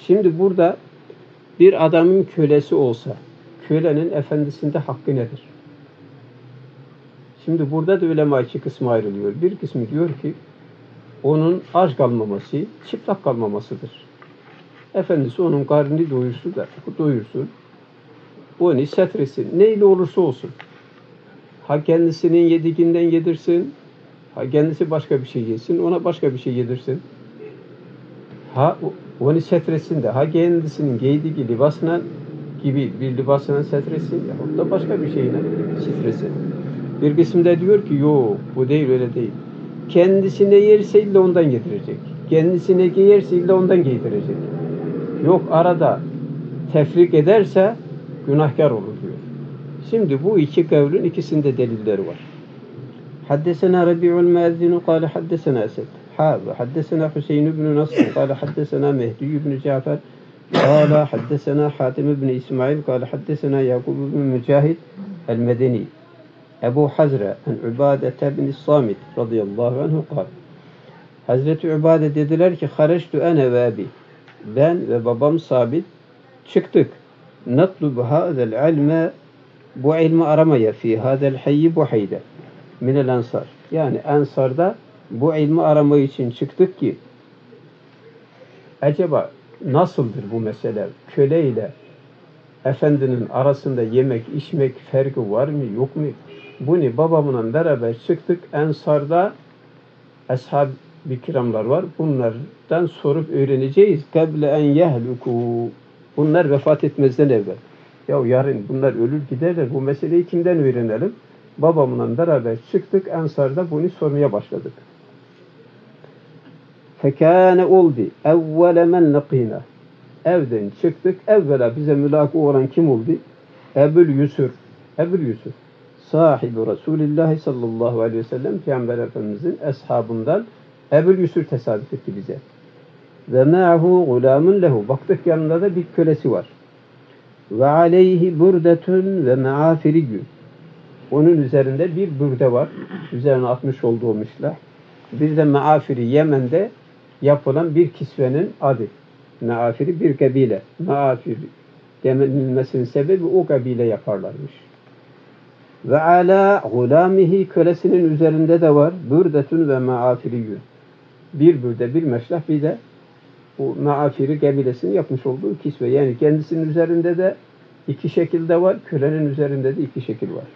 Şimdi burada bir adamın kölesi olsa, kölenin efendisinde hakkı nedir? Şimdi burada da ulema iki kısma ayrılıyor. Bir kısmı diyor ki, onun aç kalmaması, çıplak kalmamasıdır. Efendisi onun karnını doyursun, onu setresin, neyle olursa olsun. Ha kendisinin yediğinden yedirsin, ha kendisi başka bir şey yesin, ona başka bir şey yedirsin. Ha onu setresin de, ha kendisinin giydiği libasına gibi bir libasına setresin, ya da başka bir şeyine setresin. Bir kısımda diyor ki, yok bu değil, öyle değil. Kendisine yerse illa ondan yedirecek. Kendisine giyerse illa ondan giydirecek. Yok arada tefrik ederse günahkar olur diyor. Şimdi bu iki kavlin ikisinde delilleri var. Haddesena Rabi'ul Muezzinu kâle haddesena Esed. Haddesena Hüseyin ibn Nasr kâle haddesena Mehdi ibn Cafer kâle haddesena Hatim ibn İsmail kâle haddesena Yakub ibn Mücahid el-Medeni Ebu Hazre en Ubadete bin Samit radıyallahu anhu kâle. Hazreti Ubade dediler ki hareçtu ene ve abi. Ben ve babam Sabit çıktık. Natlubu hâzel ilme, bu ilmi aramaya fi hâzel hayyi bu hayde minel ensar. Yani ensarda bu ilmi arama için çıktık ki acaba nasıldır bu mesele? Köle ile efendinin arasında yemek içmek farkı var mı yok mu? Bunu babamla beraber çıktık. Ensarda ashab-ı kiramlar var. Bunlardan sorup öğreneceğiz. Kable en yehluku. Bunlar vefat etmezden evvel. Ya yarın bunlar ölür giderler. Bu meseleyi kimden öğrenelim? Babamla beraber çıktık. Ensarda bunu sormaya başladık. Fekâne oldu. Evvele men lakîna. Evden çıktık. Evvela bize mülâkı olan kim oldu? Ebul Yusuf. Ebul Yusuf. Sahibi Resulullah sallallahu aleyhi ve sellem Peygamber Efendimizin eshabından Ebul Yusuf tesadüf etti bize. Ve ma'hu gulamun lehu. Baktık yanında da bir kölesi var. Ve aleyhi burdetun ve ma'afiriyyun. Onun üzerinde bir bürde var. Üzerine atmış olduğu mişlah. Bir de maafiri Yemen'de yapılan bir kisvenin adı. Maafiri bir kabile. Maafiri denilmesinin sebebi o kabile yaparlarmış. Ve ala gulamihi kölesinin üzerinde de var. Bürdetun ve maafiriyyun. Bir bürde, bir meşlah, bir de bu maafiri kabilesinin yapmış olduğu kisve. Yani kendisinin üzerinde de iki şekilde var. Kölenin üzerinde de iki şekil var.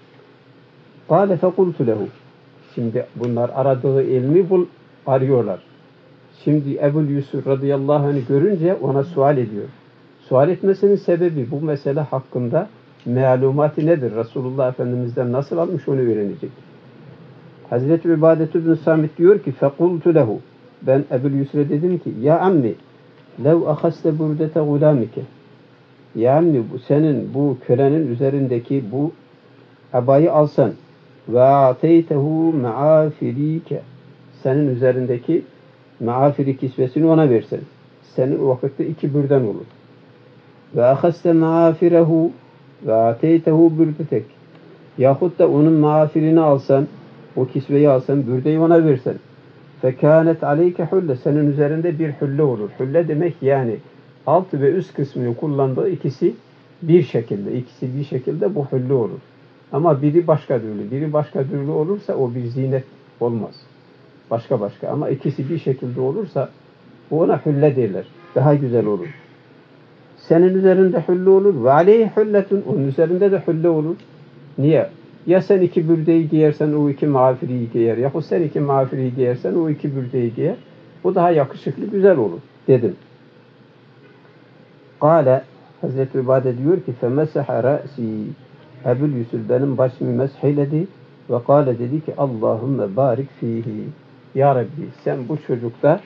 Kâle fekultu lehu. Şimdi bunlar aradığı ilmi arıyorlar. Şimdi Ebu Yusuf radıyallahu anh görünce ona sual ediyor. Sual etmesinin sebebi bu mesele hakkında malumatı nedir? Resulullah Efendimiz'den nasıl almış onu öğrenecek. Hazreti Ubadetü bin Samit diyor ki fekultu lehu. Ben Ebu Yusuf'a dedim ki ya ammi lev ahaste burdete gulamike. Ya ammi senin bu kölenin üzerindeki bu abayı alsan ve ateytehu maafirike. Senin üzerindeki maafiri kisvesini ona versen. Senin o vakitte iki bürden olur. Ve ahaste maafirehu ve ateytehu bürdetek. Yahut da onun maafirini alsan, o kisveyi alsan, bürdeyi ona versen. Fekânet aleyke hulle. Senin üzerinde bir hülle olur. Hülle demek yani alt ve üst kısmını kullandığı ikisi bir şekilde bu hülle olur. Ama biri başka türlü olursa o bir zinet olmaz. Başka. Ama ikisi bir şekilde olursa ona hülle derler. Daha güzel olur. Senin üzerinde hülle olur. Ve aleyhi hülletun. Onun üzerinde de hülle olur. Niye? Ya sen iki bürdeyi giyersen o iki mağfiriyi giyer. Yahut sen iki mağfiriyi giyersen o iki bürdeyi giyer. O daha yakışıklı, güzel olur dedim. Kâle Hazreti Ubade diyor ki femeseha ra'si. Ebul Yusuf benim başımı mesheyledi ve kâle dedi ki Allahümme barik fihi. Ya Rabbi sen bu çocukta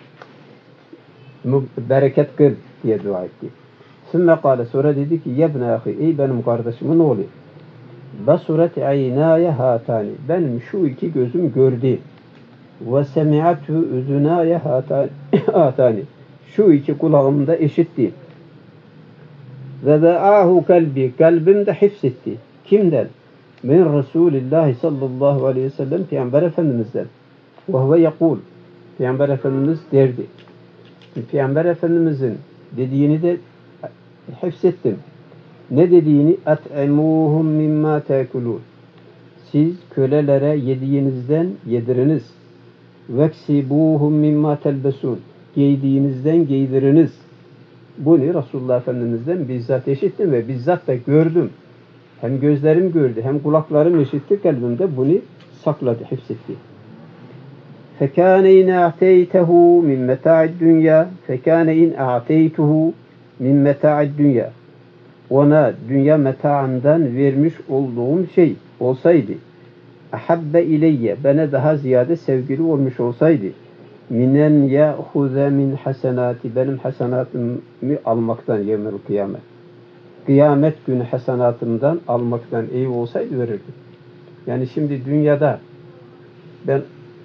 bereket kıl diye dua etti. Sümme kâle sonra dedi ki yebne ahi ey benim kardeşimin oğlu. Basuret aynâye hâtâni. Benim şu iki gözüm gördü. Ve semi'atü üzünâye hâtâni. Şu iki kulağım da işitti. Ve be'âhu kalbi. Kalbim de hifzetti. Kimden? Min Resulillah sallallahu aleyhi ve sellem Peygamber Efendimiz'den. Ve huve yakul. Peygamber Efendimiz derdi. Peygamber Efendimiz'in Dediğini de hepsettim. Ne dediğini? At'imuhum mimma tekulun. Siz kölelere yediğinizden yediriniz. Veksibuhum mimma telbesun. Giydiğinizden giydiriniz. Bunu Resulullah Efendimiz'den bizzat işittim ve bizzat da gördüm. Hem gözlerim gördü, hem kulaklarım işitti, kalbimde bunu sakladı, hepsetti. فَكَانَ اِنْ اَعْتَيْتَهُ مِنْ مَتَاعِ الدُّنْيَا فَكَانَ اِنْ اَعْتَيْتُهُ مِنْ مَتَاعِ الدُّنْيَا Ona dünya metaından vermiş olduğum şey olsaydı, ahabbe ileyye, bana daha ziyade sevgili olmuş olsaydı, minen ya'huze min hasenati, benim hasenatımı almaktan yevmel kıyamet. Kıyamet günü hasenatımdan almaktan iyi olsaydı verirdim. Yani şimdi dünyada ben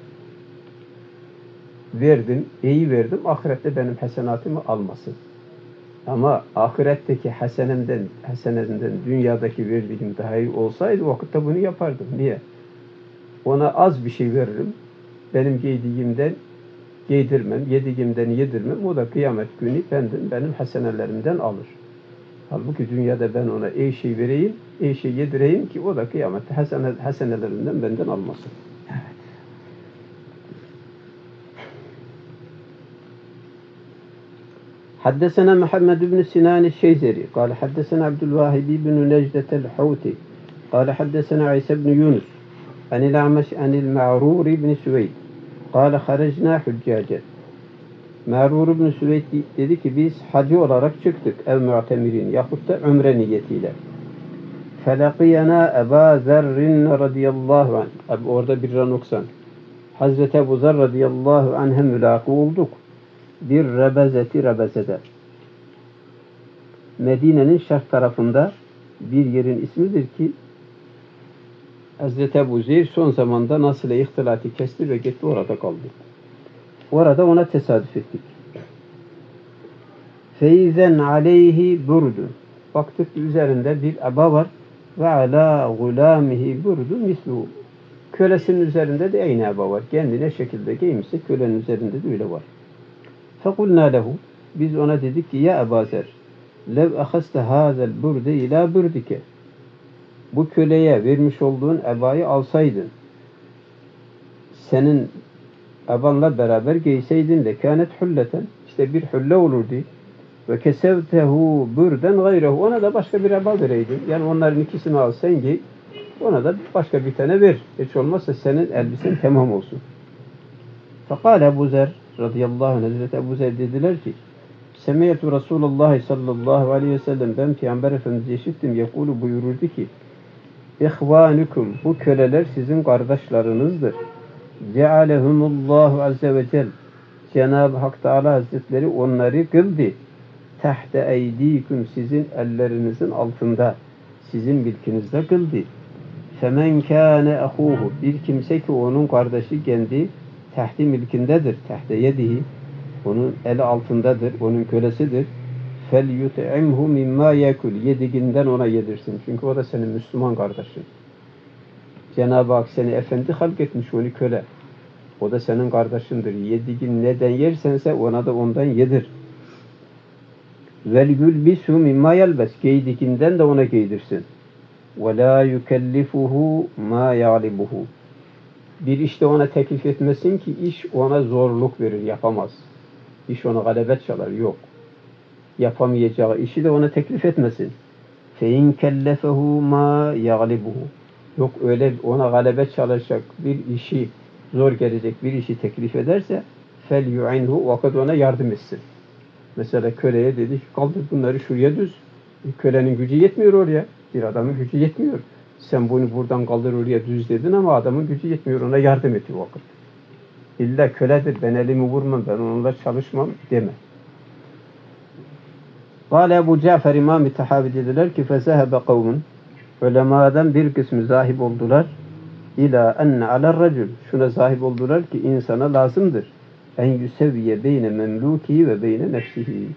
verdim, iyi verdim, ahirette benim hasenatımı almasın. Ama ahiretteki hasenemden dünyadaki verdiğim daha iyi olsaydı o vakitte bunu yapardım. Niye? Ona az bir şey veririm. Benim giydiğimden giydirmem, yediğimden yedirmem. O da kıyamet günü benim hasenelerimden alır. Halbuki dünyada ben ona iyi şey vereyim, iyi şey yedireyim ki o da kıyamette hasenelerinden benden almasın. حدثنا محمد بن سنان الشيزري قال حدثنا عبد الواحد بن نجدة الحوتي قال حدثنا عيسى بن يونس عن الأعمش عن المعرور بن سويد قال خرجنا حجاجا. Ma'rur ibn Süveyd dedi ki biz hacı olarak çıktık ev mu'temirin yahut da umre niyetiyle. Felaqiyana Ebu Zerrin radıyallahu anh. Orada bir noksan. Hazreti Ebu Zer radıyallahu anh'e mülaki olduk. Bir rebezede. Medine'nin şark tarafında bir yerin ismidir ki Hazreti Ebu Zer son zamanda nasıl ihtilatı kesti ve gitti orada kaldı. Orada ona tesadüf ettik. Feyzen aleyhi burdun. Baktık üzerinde bir aba var. Ve ala gulamihi burdun mislu. Kölesinin üzerinde de aynı aba var. Kendine şekilde giymişse kölenin üzerinde de öyle var. Fekulna lehu. Biz ona dedik ki ya Ebu Zer lev ahaste hazel burde ila burdike. Bu köleye vermiş olduğun ebayı alsaydın senin abanla beraber giyseydin de kânet hulleten, işte bir hulle olurdu. Ve kesevtehu burden gayrehu, ona da başka bir aba vereydin. Yani onların ikisini al sen giy, ona da başka bir tane ver. Hiç olmazsa senin elbisen tamam olsun. Fekâle Ebu Zer radıyallahu anh, Hazreti Ebu Zer dediler ki Semiyetu Resulullah sallallahu aleyhi ve sellem, ben Peygamber Efendimiz'i işittim, yekulu buyururdu ki İhvanukum, bu köleler sizin kardeşlerinizdir. Cealehumullahu azze ve cel, Cenab-ı Hak Teala Hazretleri onları kıldı. Tahte eydikum, sizin ellerinizin altında, sizin bilkinizde kıldı. Femen kâne ahuhu, bir kimse ki onun kardeşi kendi tahti milkindedir, tahte yedihi, onun eli altındadır, onun kölesidir. Fel yut'imhu mimma yekul, yediğinden ona yedirsin. Çünkü o da senin Müslüman kardeşin. Cenab-ı Hak seni efendi halk etmiş, onu köle. O da senin kardeşindir. Yediğin neden yersense ona da ondan yedir. Vel yulbisu mimma yelbes, giydiğinden de ona giydirsin. Ve la yukellifuhu ma ya'libuhu. Bir işte ona teklif etmesin ki iş ona zorluk verir, yapamaz. İş ona galebet çalar, yok. Yapamayacağı işi de ona teklif etmesin. Fe in kellefehu ma ya'libuhu. Yok öyle ona galebet çalacak bir işi, zor gelecek bir işi teklif ederse fel yu'inhu, vakit ona yardım etsin. Mesela köleye dedi ki kaldır bunları şuraya düz. Kölenin gücü yetmiyor oraya. Bir adamın gücü yetmiyor. Sen bunu buradan kaldır oraya düz dedin ama adamın gücü yetmiyor. Ona yardım et o vakit. İlla köledir. Ben elimi vurmam. Ben onunla çalışmam deme. Kâle Ebu Cafer İmam-ı Tahavi dediler ki fezehebe kavmun. Ulemadan bir kısmı zahib oldular. İlâ enne aler racül. Şuna zahib oldular ki insana lazımdır. En yüsevviye beyne memluki ve beyne nefsihi.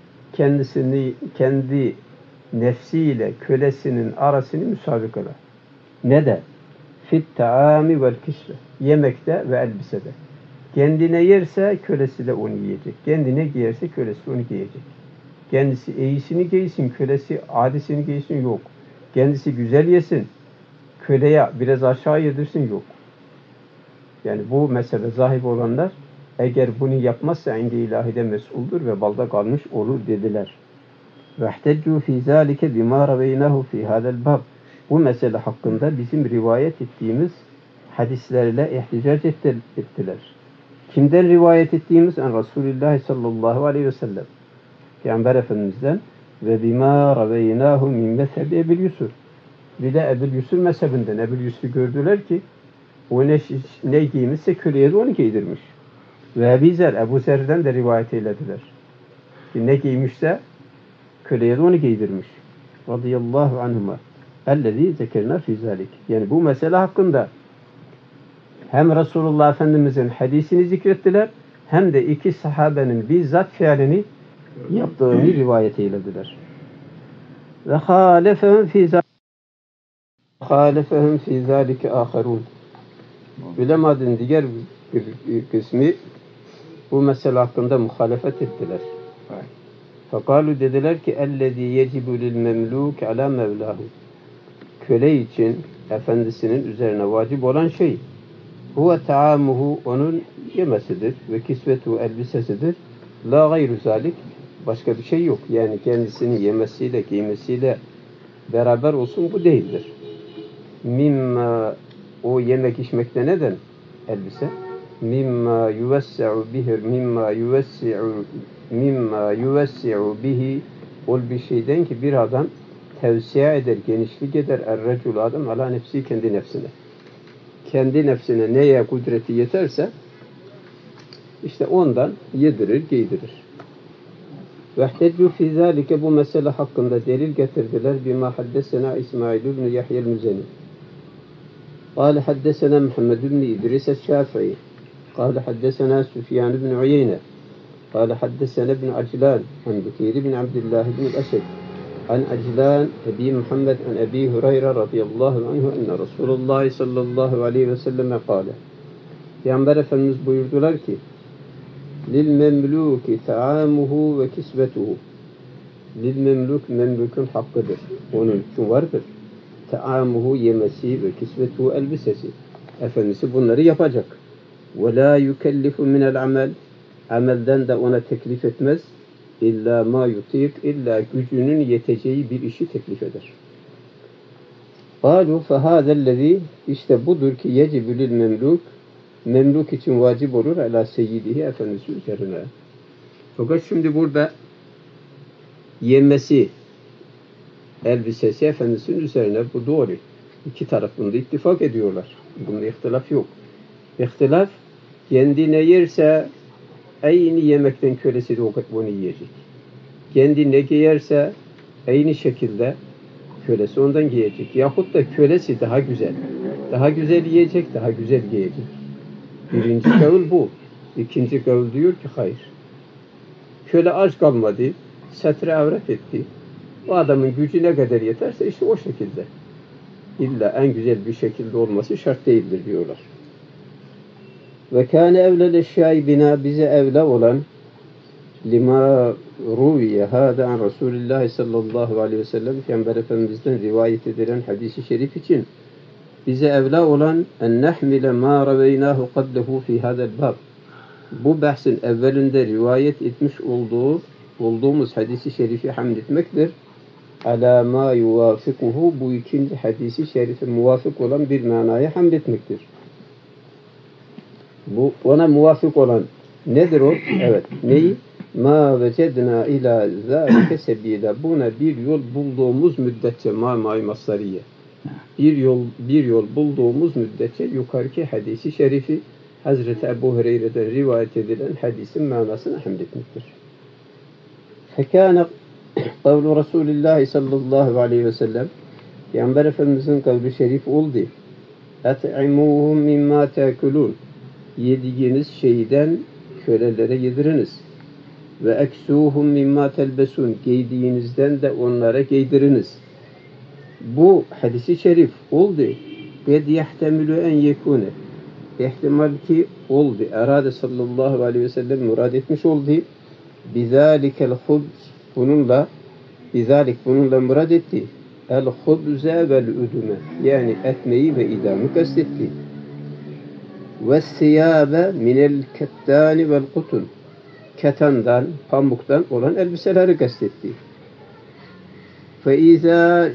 Kendi nefsiyle kölesinin arasını müsabıkala. Ne de? Fit taami vel kisve. Yemekte ve elbisede. Kendine yerse kölesi de onu yiyecek. Kendine giyerse kölesi de onu giyecek. Kendisi iyisini giysin, kölesi adisini giysin, yok. Kendisi güzel yesin, köleye biraz aşağı yedirsin, yok. Yani bu mesele zahip olanlar eğer bunu yapmazsa indi ilahide mesuldur ve balda kalmış olur dediler. وَاحْتَجُّوا فِي ذَٰلِكَ بِمَا رَوَيْنَاهُ فِي هَذَا الْبَابِ Bu mesele hakkında bizim rivayet ettiğimiz hadislerle ihticac ettiler. Kimden rivayet ettiğimiz? En Resulullah sallallahu aleyhi ve sellem. Peygamber Efendimiz'den ve bima raveynahu min mezhebi Ebu'l Yusuf. Bir de Ebu'l Yusuf mezhebinden. Ebu'l Yusuf'u gördüler ki o ne giymişse köleye de onu giydirmiş. Ve Ebu Zer'den de rivayet eylediler. Ki ne giymişse köleye de onu giydirmiş. Radıyallahu anhuma. Ellezî zekerna fî zâlik. Yani bu mesele hakkında hem Resulullah Efendimiz'in hadisini zikrettiler hem de iki sahabenin bizzat fiilini yaptığını rivayet eylediler. Ve halefehum fî zâlike âherûn. Ulemanın diğer bir kısmı bu mesele hakkında muhalefet ettiler. Fekalu dediler ki ellezî yecibu lil memlûk alâ mevlâhu. Köle için efendisinin üzerine vacip olan şey huve taamuhu onun yemesidir ve kisvetu elbisesidir. La gayru zalik başka bir şey yok. Yani kendisinin yemesiyle giymesiyle beraber olsun bu değildir. Mimma o yemek içmekte neden elbise? Mimma yuvessi'u bihi ol bir şeyden ki bir adam tevsiye eder, genişlik eder er-recul adam ala nefsi kendi nefsine. Kendi nefsine neye kudreti yeterse işte ondan yedirir, giydirir. Vehteccu fî zâlike bu mesele hakkında delil getirdiler. Bima haddesena İsmail ibn Yahya el-Müzeni. قال حدثنا محمد بن إدريس الشافعي قال حدثنا سفيان بن عيينة قال حدثنا ابن عجلان عن بكير بن عبد الله بن الأسد عن عجلان أبي محمد عن أبي هريرة رضي الله عنه أن رسول الله صلى الله عليه وسلم قال Peygamber Efendimiz buyurdular ki lil memluki taamuhu ve kisvetuhu lil memlukun hakkıdır. Onun için vardır. Taamuhu yemesi ve kisvetuhu elbisesi. Efendisi bunları yapacak. Ve la yukellifu minel amel amelden de ona teklif etmez. İlla ma yutik illa gücünün yeteceği bir işi teklif eder. Qalu fehâzellezî işte budur ki yecibü lil memluk için vacip olur ala seyyidihi efendisi üzerine. Fakat şimdi burada yemesi elbisesi efendisinin üzerine bu doğru. İki taraf bunda ittifak ediyorlar. Bunda ihtilaf yok. İhtilaf kendi ne yerse aynı yemekten kölesi de onu yiyecek. Kendi ne giyerse aynı şekilde kölesi ondan giyecek. Yahut da kölesi daha güzel. Daha güzel yiyecek, daha güzel giyecek. Birinci kavul bu. İkinci kavul diyor ki hayır. Köle aç kalmadı, setre avret etti. O adamın gücü ne kadar yeterse işte o şekilde. İlla en güzel bir şekilde olması şart değildir diyorlar. Ve kâne evlel eşyâi bina bize evla olan lima ruviye hâdâ an Resulullah sallallahu aleyhi ve sellem Peygamber Efendimiz'den rivayet edilen hadisi şerif için bize evla olan en nehmile ma raveynâhu qablehu fi hâdel bab. Bu bahsin evvelinde rivayet etmiş olduğumuz hadisi şerifi hamletmektir. Ala ma yuvafikuhu bu ikinci hadisi şerife muvafık olan bir manaya hamletmektir. Bu ona muvafık olan nedir o? Evet. Neyi? Ma vecedna ila zâlike sebîlâ. Buna bir yol bulduğumuz müddetçe ma-i masariye. Bir yol bulduğumuz müddetçe yukarıki hadisi şerifi Hazreti Ebu Hureyre'den rivayet edilen hadisin manasını hamletmektir. Fekâne kavlu Resulullah sallallahu aleyhi ve sellem Peygamber Efendimiz'in kavlu şerif oldu. Et'imuhum mimma tekulun. Yediğiniz şeyden kölelere yediriniz. Ve eksuhum mimma telbesun. Giydiğinizden de onlara giydiriniz. Bu hadisi şerif oldu. Ve yehtemilü en yekune. İhtimal ki oldu. Erade sallallahu aleyhi ve sellem murad etmiş oldu. Bizalikel hubs Bununla bununla murad etti. El hubze vel üdüme. Yani ekmeği ve idamı kastetti. Ve siyabe minel kettani vel kutun. Ketandan, pamuktan olan elbiseleri kastetti. Fe izâ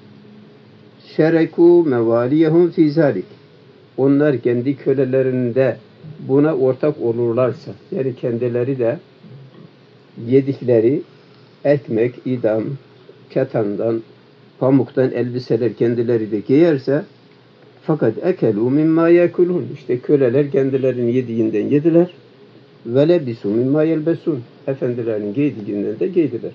şerekû mevaliyehum fî zâlik. Onlar kendi kölelerinde buna ortak olurlarsa, yani kendileri de yedikleri ekmek, idam, ketandan, pamuktan elbiseler kendileri de giyerse, fakat ekelu mimma yekulun. İşte köleler kendilerinin yediğinden yediler. Ve lebisu mimma yelbesun. Efendilerin giydiğinden de giydiler.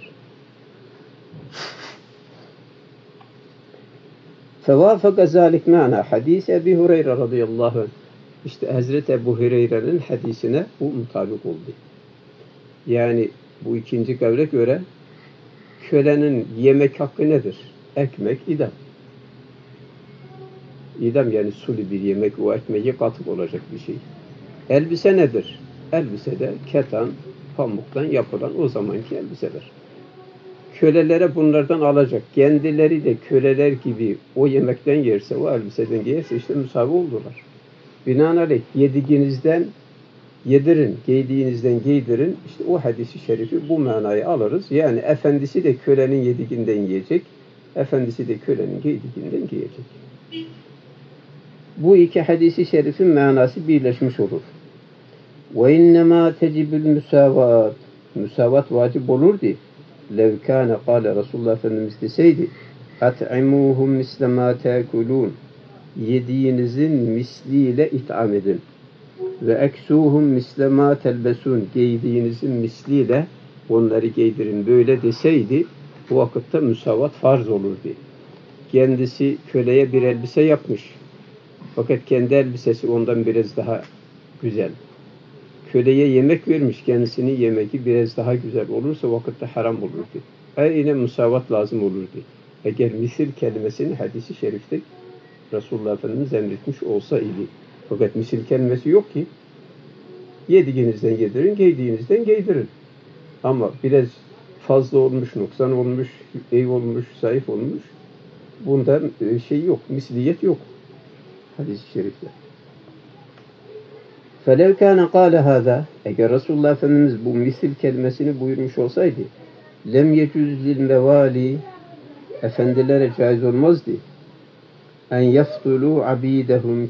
Fevafaka zalik mana hadis Ebu Hureyre radıyallahu anh. İşte Hazreti Ebu Hureyre'nin hadisine bu mutabık oldu. Yani bu ikinci kavle göre kölenin yemek hakkı nedir? Ekmek, idam. İdam yani sulu bir yemek, o ekmeğe katık olacak bir şey. Elbise nedir? Elbise de ketan, pamuktan yapılan o zamanki elbiseler. Kölelere bunlardan alacak. Kendileri de köleler gibi o yemekten yerse, o elbiseden giyerse işte müsavi oldular. Binaenaleyh yediğinizden yedirin, giydiğinizden giydirin. İşte o hadisi şerifi bu manayı alırız. Yani efendisi de kölenin yediğinden yiyecek, efendisi de kölenin giydiğinden giyecek. Bu iki hadisi şerifin manası birleşmiş olur. Ve innemâ tecibül müsavat. Müsavat vacip olurdu. Lev kâne kâle Resulullah Efendimiz deseydi at'imuhum mislemâ tekulûn. Yediğinizin misliyle itham edin. Ve eksuhum mislemâ telbesûn. Giydiğinizin misliyle onları giydirin. Böyle deseydi bu vakitte müsavat farz olurdu. Kendisi köleye bir elbise yapmış. Fakat kendi elbisesi ondan biraz daha güzel. Köleye yemek vermiş, kendisinin yemeği biraz daha güzel olursa vakitte haram olurdu. Yine musavat lazım olurdu. Eğer misil kelimesini hadisi şerifte Resulullah Efendimiz emretmiş olsa idi. Fakat misil kelimesi yok ki. Yediğinizden yedirin, giydiğinizden giydirin. Ama biraz fazla olmuş, noksan olmuş, ev olmuş, zayıf olmuş. Bundan şey yok, misliyet yok. Hadis-i şerifte. فَلَوْ كَانَ قَالَ هَذَا. Eğer Resulullah Efendimiz bu misil kelimesini buyurmuş olsaydı, lem yecüz lil mevali, efendilere caiz olmazdı. En yaftulu abidehum,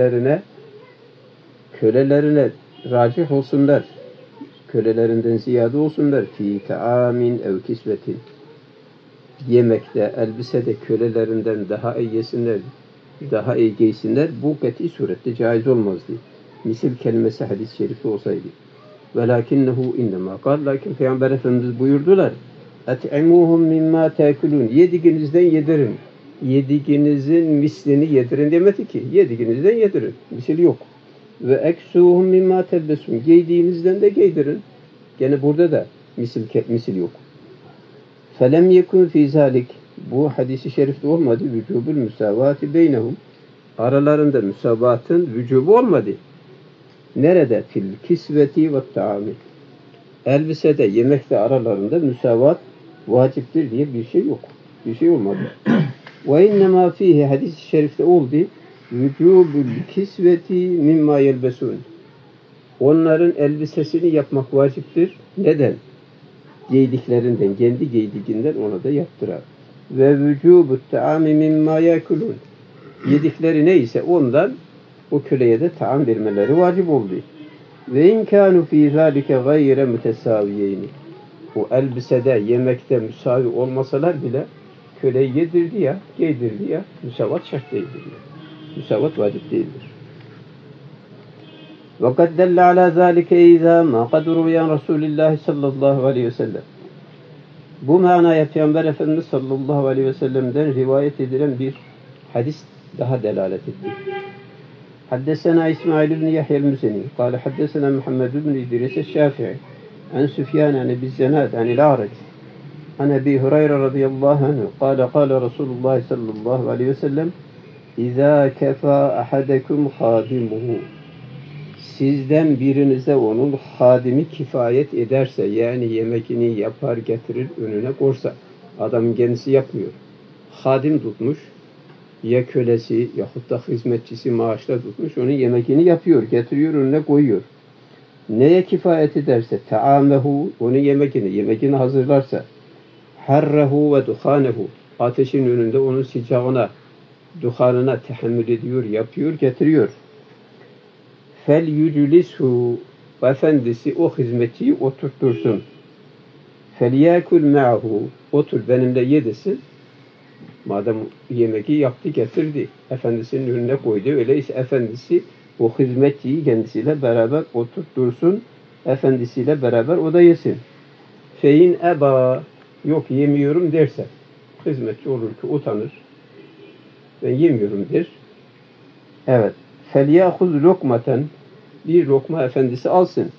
kölelerine racih olsunlar, kölelerinden ziyade olsunlar, fi taamin ev kisvetin, yemekte, elbisede kölelerinden daha iyi yesinler, daha iyi giysinler, bu kati surette caiz olmazdı. Misil kelimesi hadis-i şerifi olsaydı. Velakinnehu innema kal. Lakin Peygamber Efendimiz buyurdular. Et'imuhum mimma tekulun. Yediğinizden yedirin. Yediğinizin mislini yedirin demedi ki. Yediğinizden yedirin. Misil yok. Ve eksuhum mimma telbesun. Giydiğinizden de giydirin. Gene burada da misil yok. Felem yekun fi zalik. Bu hadisi şerifte olmadı. Vücubul müsavati beynehum. Aralarında müsavatın vücubu olmadı. Nerede? Fil kisveti ve taami. Elbisede, yemekte aralarında müsavat vaciptir diye bir şey yok. Bir şey olmadı. Ve innemâ fihi hadis-i şerifte oldu. Vücubul kisveti mimma yelbesun. Onların elbisesini yapmak vaciptir. Neden? Giydiklerinden, kendi giydiğinden ona da yaptırar. Ve vücubut taami mimma yekulun. Yedikleri neyse ondan o köleye de taam vermeleri vacip oldu. Ve inkânu fî zâlike gayre mütesâviyeyni. O elbisede, yemekte müsavi olmasalar bile köleyi yedirdi ya, giydirdi ya, müsavat şart değildir. Müsavat vacip değildir. Ve kad delle alâ zâlike izâ mâ kad ruviyan Resulillâhi sallallahu aleyhi ve sellem. Bu manaya Peygamber Efendimiz sallallahu aleyhi ve sellem'den rivayet edilen bir hadis daha delalet etti. Haddesena İsmail ibn Yahya el-Müzeni, kâle haddesena Muhammed ibn İdris el-Şafi'i, an Süfyan an Ebi Zenad an el-A'rac, an Ebi Hureyre radıyallahu anhu, kâle Resulullah sallallahu aleyhi ve sellem, İzâ kefâ ahadekum khâdimuhu. sizden birinize onun hadimi kifayet ederse, yani yemekini yapar getirir önüne korsa, adam kendisi yapmıyor. Hadim tutmuş, ya kölesi yahut da hizmetçisi maaşla tutmuş, onun yemekini yapıyor, getiriyor önüne koyuyor. Neye kifayet ederse, teamehu, onun yemekini hazırlarsa, harrehu ve duhanehu, ateşin önünde onun sıcağına, duhanına tahammül ediyor, yapıyor, getiriyor. Fel yüclishu, efendisi o hizmetçiyi oturtursun. Fel yakul ma'hu, otur benimle ye desin. Madem yemeği yaptı getirdi, efendisinin önüne koydu, öyleyse efendisi o hizmetçiyi kendisiyle beraber oturtursun, efendisiyle beraber o da yesin. Fein eba, yok yemiyorum derse, hizmetçi olur ki utanır, ben yemiyorum der. Evet. فَلْيَأْخُذْ لُقْمَةً, bir lokma efendisi alsın.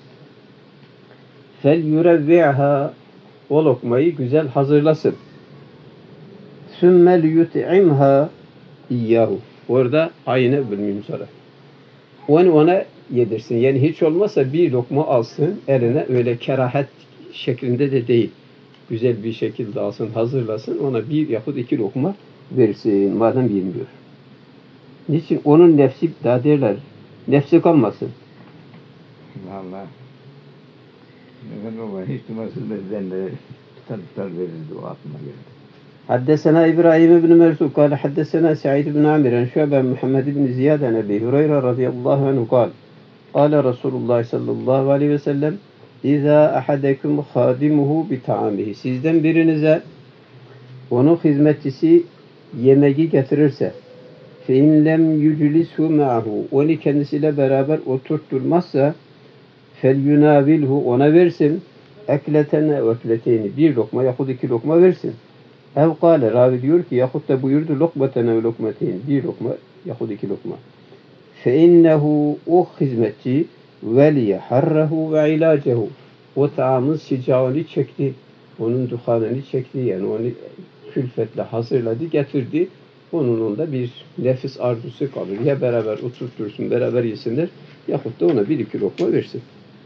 فَلْيُرَوِّعْهَا, o lokmayı güzel hazırlasın. ثُمَّ لِيُطْعِمْهَا اِيَّهُ, orada ayine bölmeyeyim sonra. Onu ona yedirsin. Yani hiç olmazsa bir lokma alsın eline, öyle kerahet şeklinde de değil. Güzel bir şekilde alsın, hazırlasın, ona bir yahut iki lokma versin, madem bilmiyor. Niçin? Onun nefsi, daha derler, nefsi kalmasın. Vallahi ben o hiç dumasız ben de tutar verirdi, o aklıma geldi. حدثنا إبراهيم بن مرزوق قال حدثنا سعيد بن عامر عن شعبة محمد بن زياد عن أبي هريرة رضي الله عنه قال قال رسول الله صلى الله عليه وسلم إذا أحدكم خادمه بطعامه, sizden birinize onun hizmetçisi yemeği getirirse, فَاِنْ لَمْ يُجْلِسْهُ مَعَهُ, onu kendisiyle beraber oturtturmazsa, فَلْيُنَاوِلْهُ, ona versin, اَكْلَتَنَ وَاكْلَتَيْنِ, bir lokma yahut iki lokma versin. Ev kâle, ravi diyor ki, yahut da buyurdu, lokmatene ve lokmeteyn, bir lokma yahut iki lokma. فَاِنَّهُ, o hizmetçi, veliye harrehu ve ilacehu, o taamın sıcağını çekti, onun duhanını çekti, yani onu külfetle hazırladı, getirdi. Onun da bir nefis arzusu kalır. Ya beraber oturtursun, beraber yesinler, yahut da ona bir iki lokma versin.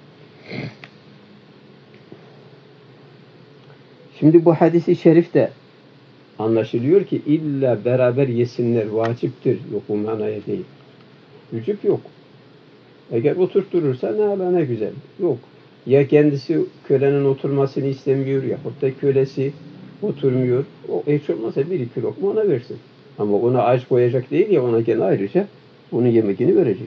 Şimdi bu hadis-i şerifte anlaşılıyor ki illa beraber yesinler vaciptir. Yok, bu manaya değil. Vücub yok. Eğer oturtturursa ne ala ne güzel. Yok. Ya kendisi kölenin oturmasını istemiyor, yahut da kölesi oturmuyor. O hiç olmazsa bir iki lokma ona versin. Ama ona aç koyacak değil ya, ona gene ayrıca onun yemeğini verecek.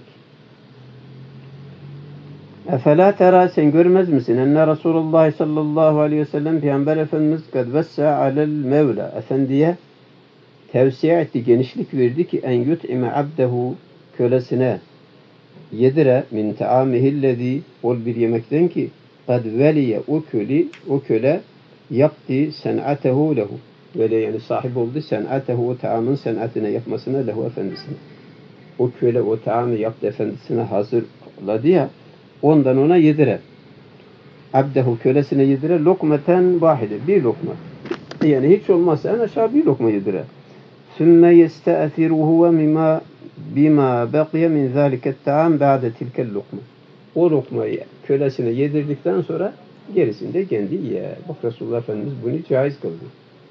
Efela tera, sen görmez misin? Enne Resulullah sallallahu aleyhi ve sellem, Peygamber Efendimiz kad vessa alel mevla, efendiye tevsiye etti, genişlik verdi ki en yut'ime abdehu, kölesine yedire min taamihillezî, ol bir yemekten ki kad veliye, o köle yaptı sen'atehu lehu, böyle yani sahip oldu sen'atehu, o taamın sen'atine yapmasına lehu, efendisine. O köle o taamı yaptı, efendisine hazırladı ya, ondan ona yedire. Abdehu, kölesine yedire, lokmeten vahide, bir lokma. Yani hiç olmazsa en aşağı bir lokma yedire. Sümme yeste'firuhu ve bima baqiye min zâliket ta'am ba'de tilkel lokma. O lokmayı kölesine yedirdikten sonra gerisini de kendi yer. Bak, Resulullah Efendimiz bunu caiz kıldı.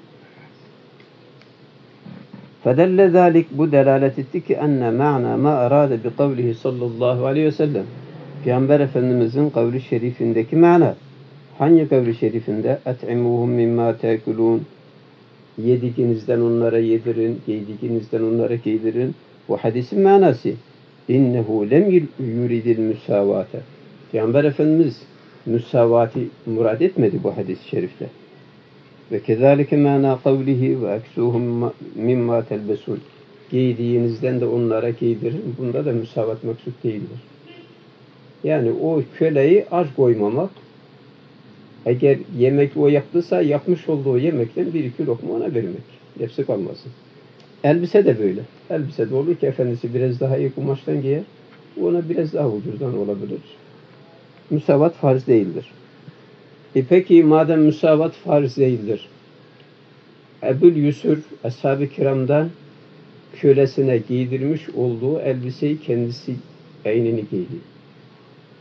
Fedelle zâlik, bu delalet etti ki enne ma'na ma arade bi kavlihi sallallahu aleyhi ve sellem. Peygamber Efendimizin kavli şerifindeki mana. Hangi kavli şerifinde? Et'imuhum mimma tekulun. Yediğinizden onlara yedirin, giydiğinizden onlara giydirin. Bu hadisin manası. İnnehu lem yuridil müsavate. Peygamber Efendimiz müsavati murad etmedi bu hadis-i şerifte. Ve kezalike mana kavlihi ve eksuhum mimma telbesun. Giydiğinizden de onlara giydirin. Bunda da müsavat maksut değildir. Yani o köleyi aç koymamak, eğer yemek o yaptıysa yapmış olduğu yemekten bir iki lokma ona vermek. Nefsi kalmasın. Elbise de böyle. Elbise de olur ki efendisi biraz daha iyi kumaştan giyer. Ona biraz daha ucuzdan olabilir. Müsavat farz değildir. Peki madem müsavat farz değildir, Ebul Yusur Ashab-ı Kiram'dan kölesine giydirmiş olduğu elbiseyi kendisi beynini giydi.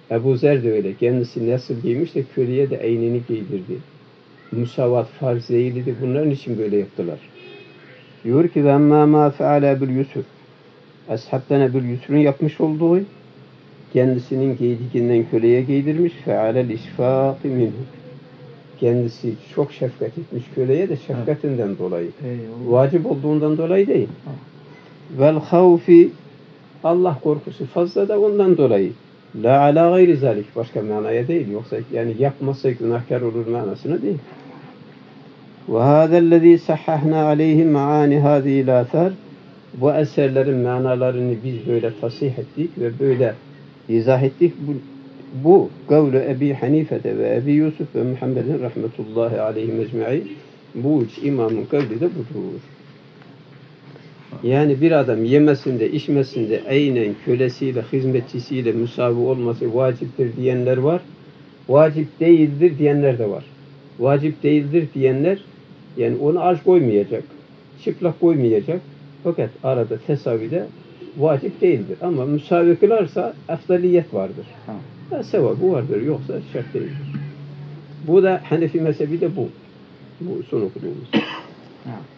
Ebu Zer de öyle. Kendisi nasıl giymiş de köleye de eynini giydirdi. Musavat farz değildi. Bunların için böyle yaptılar. Diyor ki وَاَمَّا مَا فَعَلَى بِالْيُسُرِ Ashabtan Ebu'l Yusr'un yapmış olduğu kendisinin giydiğinden köleye giydirmiş فَعَلَى الْاِشْفَاقِ مِنْهُ Kendisi çok şefkat etmiş köleye de şefkatinden dolayı. Vacip olduğundan dolayı değil. Vel havfi Allah korkusu fazla da ondan dolayı. La ala gayri zalik başka manaya değil. Yoksa yani yapmazsa günahkar olur manasına değil. Ve hâzellezî sahhahna aleyhi maani hâzîl âthâr bu eserlerin manalarını biz böyle tasih ettik ve böyle izah ettik. Bu kavlu Ebi Hanife'de ve Ebi Yusuf ve Muhammed'in rahmetullahi aleyhi mecmu'i bu üç imamın kavli de budur. Yani bir adam yemesinde, içmesinde aynen kölesiyle, hizmetçisiyle müsavi olması vaciptir diyenler var. Vacip değildir diyenler de var. Vacip değildir diyenler yani onu aç koymayacak, çıplak koymayacak. Fakat arada tesavide vacip değildir. Ama müsavi kılarsa efdaliyet vardır. Sevabı vardır. Yoksa şart değildir. Bu da Hanefi mezhebi de bu. Bu son okuduğumuz.